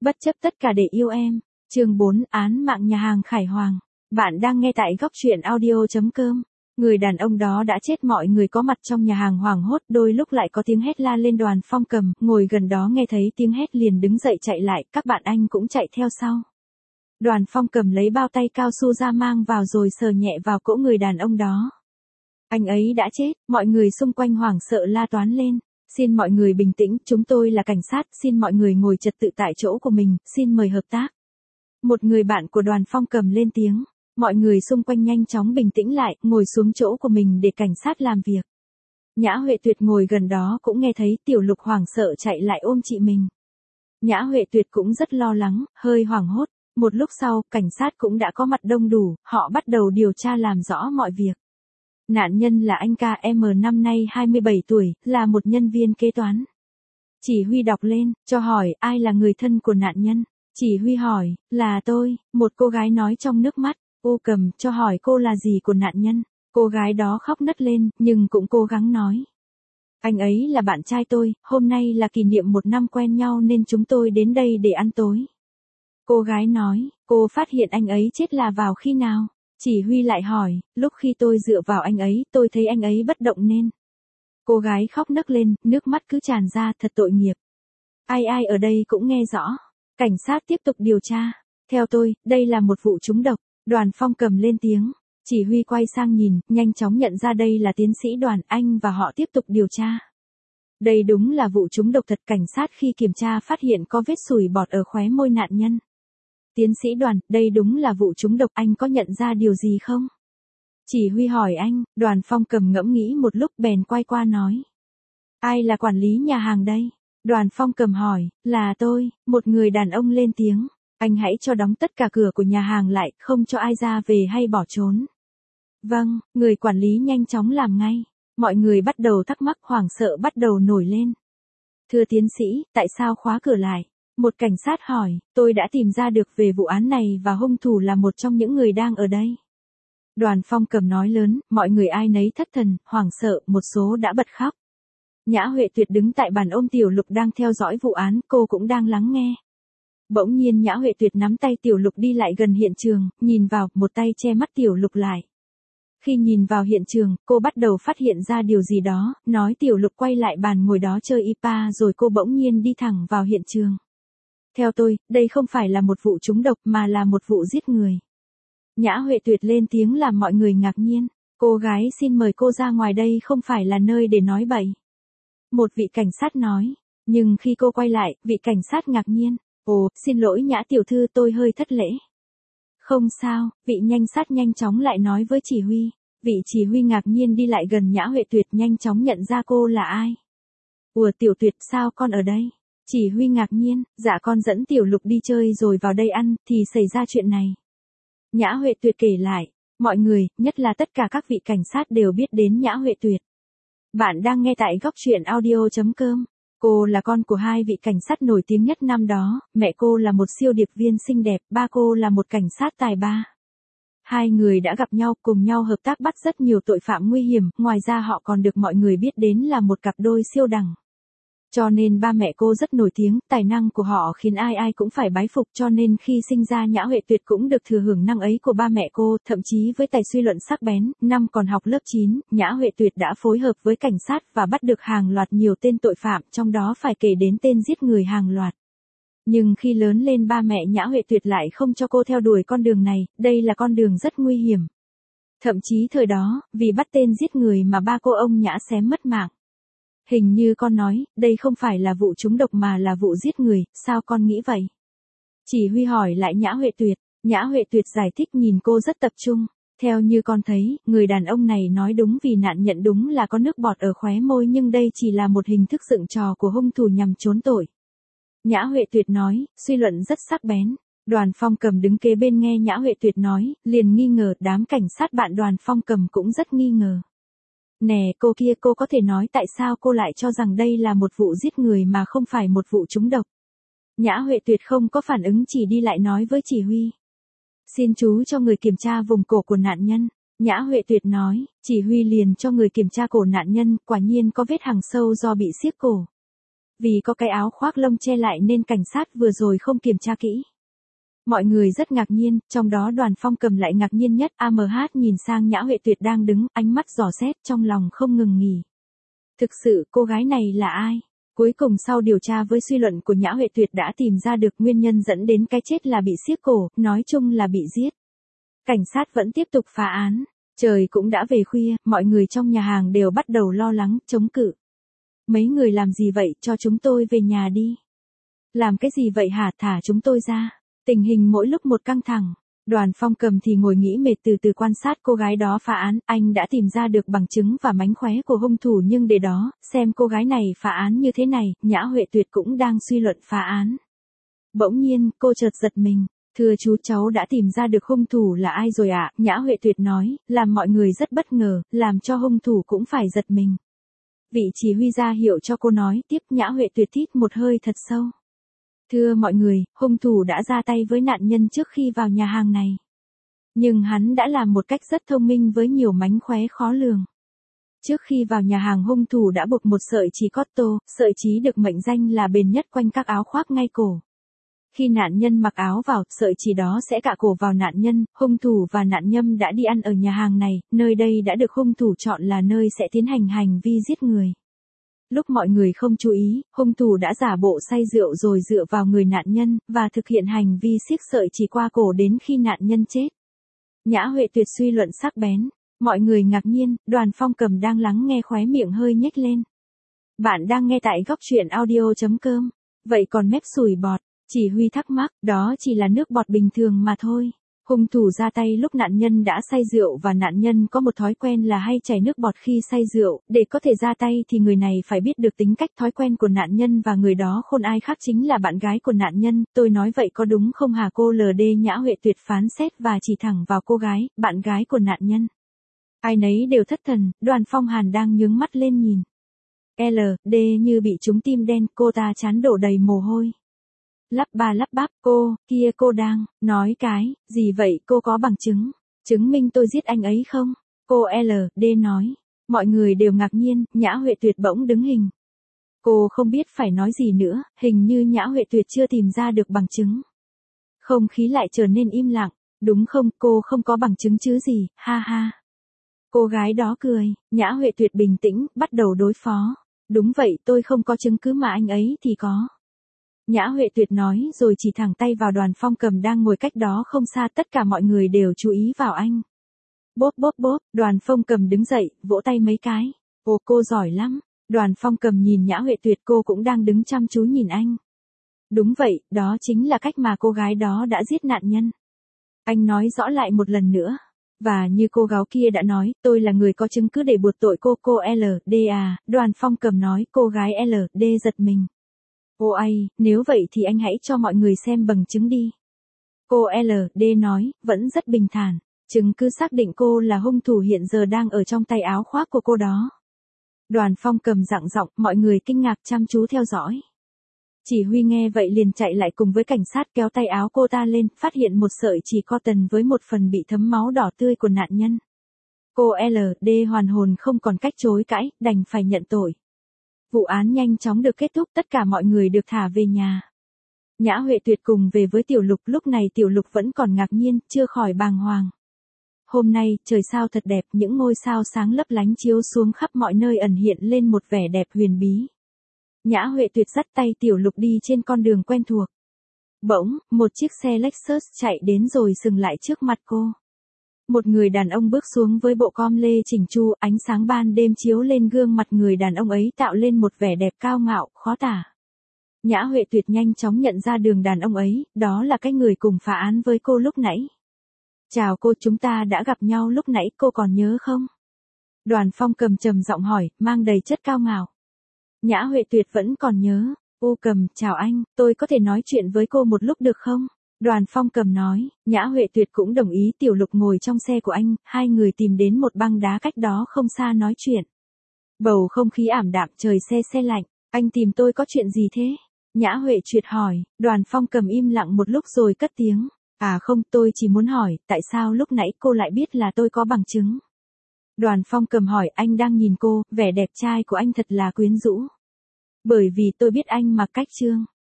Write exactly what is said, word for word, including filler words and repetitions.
Bất chấp tất cả để yêu em. Chương bốn, án mạng nhà hàng Khải Hoàng. Bạn đang nghe tại góc truyện audio chấm com. Người đàn ông đó đã chết, mọi người có mặt trong nhà hàng hoảng hốt, đôi lúc lại có tiếng hét la lên. Đoàn Phong Cầm, ngồi gần đó nghe thấy tiếng hét liền đứng dậy chạy lại, các bạn anh cũng chạy theo sau. Đoàn Phong Cầm lấy bao tay cao su ra mang vào rồi sờ nhẹ vào cỗ người đàn ông đó. Anh ấy đã chết, mọi người xung quanh hoảng sợ la toán lên. Xin mọi người bình tĩnh, chúng tôi là cảnh sát, xin mọi người ngồi trật tự tại chỗ của mình, xin mời hợp tác. Một người bạn của Đoàn Phong Cầm lên tiếng. Mọi người xung quanh nhanh chóng bình tĩnh lại, ngồi xuống chỗ của mình để cảnh sát làm việc. Nhã Huệ Tuyệt ngồi gần đó cũng nghe thấy, Tiểu Lục hoảng sợ chạy lại ôm chị mình. Nhã Huệ Tuyệt cũng rất lo lắng, hơi hoảng hốt. Một lúc sau, cảnh sát cũng đã có mặt đông đủ, họ bắt đầu điều tra làm rõ mọi việc. Nạn nhân là anh ca em năm nay hai mươi bảy tuổi, là một nhân viên kế toán. Chỉ huy đọc lên, cho hỏi ai là người thân của nạn nhân. Chỉ huy hỏi, là tôi, một cô gái nói trong nước mắt. U Cầm, cho hỏi cô là gì của nạn nhân. Cô gái đó khóc nấc lên, nhưng cũng cố gắng nói. Anh ấy là bạn trai tôi, hôm nay là kỷ niệm một năm quen nhau nên chúng tôi đến đây để ăn tối. Cô gái nói, cô phát hiện anh ấy chết là vào khi nào? Chỉ huy lại hỏi, lúc khi tôi dựa vào anh ấy, tôi thấy anh ấy bất động nên. Cô gái khóc nấc lên, nước mắt cứ tràn ra, thật tội nghiệp. Ai ai ở đây cũng nghe rõ. Cảnh sát tiếp tục điều tra. Theo tôi, đây là một vụ trúng độc. Đoàn Phong Cầm lên tiếng. Chỉ huy quay sang nhìn, nhanh chóng nhận ra đây là tiến sĩ Đoàn, anh và họ tiếp tục điều tra. Đây đúng là vụ trúng độc thật. Cảnh sát khi kiểm tra phát hiện có vết sủi bọt ở khóe môi nạn nhân. Tiến sĩ Đoàn, đây đúng là vụ trúng độc, anh có nhận ra điều gì không? Chỉ huy hỏi anh. Đoàn Phong Cầm ngẫm nghĩ một lúc bèn quay qua nói. Ai là quản lý nhà hàng đây? Đoàn Phong Cầm hỏi, là tôi. Một người đàn ông lên tiếng. Anh hãy cho đóng tất cả cửa của nhà hàng lại, không cho ai ra về hay bỏ trốn. Vâng, người quản lý nhanh chóng làm ngay. Mọi người bắt đầu thắc mắc, hoảng sợ bắt đầu nổi lên. Thưa tiến sĩ, tại sao khóa cửa lại? Một cảnh sát hỏi, tôi đã tìm ra được về vụ án này và hung thủ là một trong những người đang ở đây. Đoàn Phong Cầm nói lớn, mọi người ai nấy thất thần, hoảng sợ, một số đã bật khóc. Nhã Huệ Tuyệt đứng tại bàn ôm Tiểu Lục đang theo dõi vụ án, cô cũng đang lắng nghe. Bỗng nhiên Nhã Huệ Tuyệt nắm tay Tiểu Lục đi lại gần hiện trường, nhìn vào, một tay che mắt Tiểu Lục lại. Khi nhìn vào hiện trường, cô bắt đầu phát hiện ra điều gì đó, nói Tiểu Lục quay lại bàn ngồi đó chơi i pa rồi cô bỗng nhiên đi thẳng vào hiện trường. Theo tôi, đây không phải là một vụ trúng độc mà là một vụ giết người. Nhã Huệ Tuyệt lên tiếng làm mọi người ngạc nhiên. Cô gái xin mời cô ra ngoài, đây không phải là nơi để nói bậy. Một vị cảnh sát nói. Nhưng khi cô quay lại, vị cảnh sát ngạc nhiên. Ồ, xin lỗi Nhã tiểu thư, tôi hơi thất lễ. Không sao, vị nhanh sát nhanh chóng lại nói với chỉ huy. Vị chỉ huy ngạc nhiên đi lại gần Nhã Huệ Tuyệt, nhanh chóng nhận ra cô là ai. Ủa Tiểu Tuyệt, sao con ở đây? Chỉ huy ngạc nhiên, dạ con dẫn Tiểu Lục đi chơi rồi vào đây ăn, thì xảy ra chuyện này. Nhã Huệ Tuyệt kể lại, mọi người, nhất là tất cả các vị cảnh sát đều biết đến Nhã Huệ Tuyệt. Bạn đang nghe tại góc truyện audio chấm com. Cô là con của hai vị cảnh sát nổi tiếng nhất năm đó, mẹ cô là một siêu điệp viên xinh đẹp, ba cô là một cảnh sát tài ba. Hai người đã gặp nhau, cùng nhau hợp tác bắt rất nhiều tội phạm nguy hiểm, ngoài ra họ còn được mọi người biết đến là một cặp đôi siêu đẳng. Cho nên ba mẹ cô rất nổi tiếng, tài năng của họ khiến ai ai cũng phải bái phục, cho nên khi sinh ra Nhã Huệ Tuyệt cũng được thừa hưởng năng ấy của ba mẹ cô, thậm chí với tài suy luận sắc bén, năm còn học lớp chín, Nhã Huệ Tuyệt đã phối hợp với cảnh sát và bắt được hàng loạt nhiều tên tội phạm, trong đó phải kể đến tên giết người hàng loạt. Nhưng khi lớn lên ba mẹ Nhã Huệ Tuyệt lại không cho cô theo đuổi con đường này, đây là con đường rất nguy hiểm. Thậm chí thời đó, vì bắt tên giết người mà ba cô ông Nhã xém mất mạng. Hình như con nói, đây không phải là vụ trúng độc mà là vụ giết người, sao con nghĩ vậy? Chỉ huy hỏi lại Nhã Huệ Tuyệt, Nhã Huệ Tuyệt giải thích nhìn cô rất tập trung. Theo như con thấy, người đàn ông này nói đúng vì nạn nhận đúng là có nước bọt ở khóe môi nhưng đây chỉ là một hình thức dựng trò của hung thủ nhằm trốn tội. Nhã Huệ Tuyệt nói, suy luận rất sắc bén. Đoàn Phong Cầm đứng kế bên nghe Nhã Huệ Tuyệt nói, liền nghi ngờ, đám cảnh sát bạn Đoàn Phong Cầm cũng rất nghi ngờ. Nè, cô kia, cô có thể nói tại sao cô lại cho rằng đây là một vụ giết người mà không phải một vụ trúng độc? Nhã Huệ Tuyệt không có phản ứng, chỉ đi lại nói với chỉ huy. Xin chú cho người kiểm tra vùng cổ của nạn nhân. Nhã Huệ Tuyệt nói, chỉ huy liền cho người kiểm tra cổ nạn nhân, quả nhiên có vết hằn sâu do bị siết cổ. Vì có cái áo khoác lông che lại nên cảnh sát vừa rồi không kiểm tra kỹ. Mọi người rất ngạc nhiên, trong đó Đoàn Phong Cầm lại ngạc nhiên nhất. a em hát nhìn sang Nhã Huệ Tuyệt đang đứng, ánh mắt dò xét trong lòng không ngừng nghỉ. Thực sự cô gái này là ai? Cuối cùng sau điều tra với suy luận của Nhã Huệ Tuyệt đã tìm ra được nguyên nhân dẫn đến cái chết là bị siết cổ, nói chung là bị giết. Cảnh sát vẫn tiếp tục phá án. Trời cũng đã về khuya, mọi người trong nhà hàng đều bắt đầu lo lắng, chống cự. Mấy người làm gì vậy, cho chúng tôi về nhà đi. Làm cái gì vậy hả, thả chúng tôi ra. Tình hình mỗi lúc một căng thẳng. Đoàn Phong Cầm thì ngồi nghĩ mệt từ từ quan sát cô gái đó phá án. Anh đã tìm ra được bằng chứng và mánh khóe của hung thủ, nhưng để đó, xem cô gái này phá án như thế này, Nhã Huệ Tuyệt cũng đang suy luận phá án. Bỗng nhiên, cô chợt giật mình. Thưa chú, cháu đã tìm ra được hung thủ là ai rồi ạ, à? Nhã Huệ Tuyệt nói, làm mọi người rất bất ngờ, làm cho hung thủ cũng phải giật mình. Vị chỉ huy ra hiệu cho cô nói tiếp. Nhã Huệ Tuyệt hít một hơi thật sâu. Thưa mọi người, hung thủ đã ra tay với nạn nhân trước khi vào nhà hàng này. Nhưng hắn đã làm một cách rất thông minh với nhiều mánh khóe khó lường. Trước khi vào nhà hàng, hung thủ đã buộc một sợi chỉ cotto, sợi chỉ được mệnh danh là bền nhất quanh các áo khoác ngay cổ. Khi nạn nhân mặc áo vào, sợi chỉ đó sẽ cạ cổ vào nạn nhân. Hung thủ và nạn nhân đã đi ăn ở nhà hàng này, nơi đây đã được hung thủ chọn là nơi sẽ tiến hành hành vi giết người. Lúc mọi người không chú ý, hung thủ đã giả bộ say rượu rồi dựa vào người nạn nhân, và thực hiện hành vi siết sợi chỉ qua cổ đến khi nạn nhân chết. Nhã Huệ Tuyệt suy luận sắc bén. Mọi người ngạc nhiên, Đoàn Phong Cầm đang lắng nghe khóe miệng hơi nhếch lên. Bạn đang nghe tại góc truyện audio chấm com. Vậy còn mép sủi bọt? Chỉ huy thắc mắc, đó chỉ là nước bọt bình thường mà thôi. Hung thủ ra tay lúc nạn nhân đã say rượu và nạn nhân có một thói quen là hay chảy nước bọt khi say rượu. Để có thể ra tay thì người này phải biết được tính cách thói quen của nạn nhân, và người đó khôn ai khác chính là bạn gái của nạn nhân. Tôi nói vậy có đúng không hả cô lờ đê? Nhã Huệ Tuyệt phán xét và chỉ thẳng vào cô gái, bạn gái của nạn nhân. Ai nấy đều thất thần. Đoàn Phong Hàn đang nhướng mắt lên nhìn L D như bị trúng tim đen, cô ta trán đổ đầy mồ hôi. Lắp ba lắp bắp, cô, kia cô đang, nói cái, gì vậy, cô có bằng chứng, chứng minh tôi giết anh ấy không? Cô L D nói. Mọi người đều ngạc nhiên, Nhã Huệ Tuyệt bỗng đứng hình. Cô không biết phải nói gì nữa, hình như Nhã Huệ Tuyệt chưa tìm ra được bằng chứng. Không khí lại trở nên im lặng. Đúng không, cô không có bằng chứng chứ gì, ha ha. Cô gái đó cười. Nhã Huệ Tuyệt bình tĩnh, bắt đầu đối phó. Đúng vậy, tôi không có chứng cứ mà anh ấy thì có. Nhã Huệ Tuyệt nói rồi chỉ thẳng tay vào Đoàn Phong Cầm đang ngồi cách đó không xa. Tất cả mọi người đều chú ý vào anh. Bốp bốp bốp, Đoàn Phong Cầm đứng dậy, vỗ tay mấy cái. Ồ, cô giỏi lắm. Đoàn Phong Cầm nhìn Nhã Huệ Tuyệt, cô cũng đang đứng chăm chú nhìn anh. Đúng vậy, đó chính là cách mà cô gái đó đã giết nạn nhân. Anh nói rõ lại một lần nữa. Và như cô gái kia đã nói, tôi là người có chứng cứ để buộc tội cô. Cô L D à, Đoàn Phong Cầm nói. Cô gái L D giật mình. Ô ai, nếu vậy thì anh hãy cho mọi người xem bằng chứng đi. Cô L D nói, vẫn rất bình thản. Chứng cứ xác định cô là hung thủ hiện giờ đang ở trong tay áo khoác của cô đó. Đoàn Phong Cầm dặng giọng, mọi người kinh ngạc chăm chú theo dõi. Chỉ huy nghe vậy liền chạy lại cùng với cảnh sát kéo tay áo cô ta lên, phát hiện một sợi chỉ cotton với một phần bị thấm máu đỏ tươi của nạn nhân. Cô L D hoàn hồn không còn cách chối cãi, đành phải nhận tội. Vụ án nhanh chóng được kết thúc, tất cả mọi người được thả về nhà. Nhã Huệ Tuyệt cùng về với Tiểu Lục, lúc này Tiểu Lục vẫn còn ngạc nhiên, chưa khỏi bàng hoàng. Hôm nay, trời sao thật đẹp, những ngôi sao sáng lấp lánh chiếu xuống khắp mọi nơi, ẩn hiện lên một vẻ đẹp huyền bí. Nhã Huệ Tuyệt dắt tay Tiểu Lục đi trên con đường quen thuộc. Bỗng, một chiếc xe Lexus chạy đến rồi dừng lại trước mặt cô. Một người đàn ông bước xuống với bộ com lê chỉnh chu, ánh sáng ban đêm chiếu lên gương mặt người đàn ông ấy tạo lên một vẻ đẹp cao ngạo, khó tả. Nhã Huệ Tuyệt nhanh chóng nhận ra đường đàn ông ấy, đó là cái người cùng phá án với cô lúc nãy. Chào cô, chúng ta đã gặp nhau lúc nãy, cô còn nhớ không? Đoàn Phong Cầm trầm giọng hỏi, mang đầy chất cao ngạo. Nhã Huệ Tuyệt vẫn còn nhớ. U Cầm, chào anh, tôi có thể nói chuyện với cô một lúc được không? Đoàn Phong Cầm nói. Nhã Huệ Tuyệt cũng đồng ý. Tiểu Lục ngồi trong xe của anh, hai người tìm đến một băng đá cách đó không xa nói chuyện. Bầu không khí ảm đạm, trời se se lạnh. Anh tìm tôi có chuyện gì thế? Nhã Huệ Tuyệt hỏi. Đoàn Phong Cầm im lặng một lúc rồi cất tiếng. À không, tôi chỉ muốn hỏi, tại sao lúc nãy cô lại biết là tôi có bằng chứng? Đoàn Phong Cầm hỏi, anh đang nhìn cô, vẻ đẹp trai của anh thật là quyến rũ. Bởi vì tôi biết anh mặc cách trương.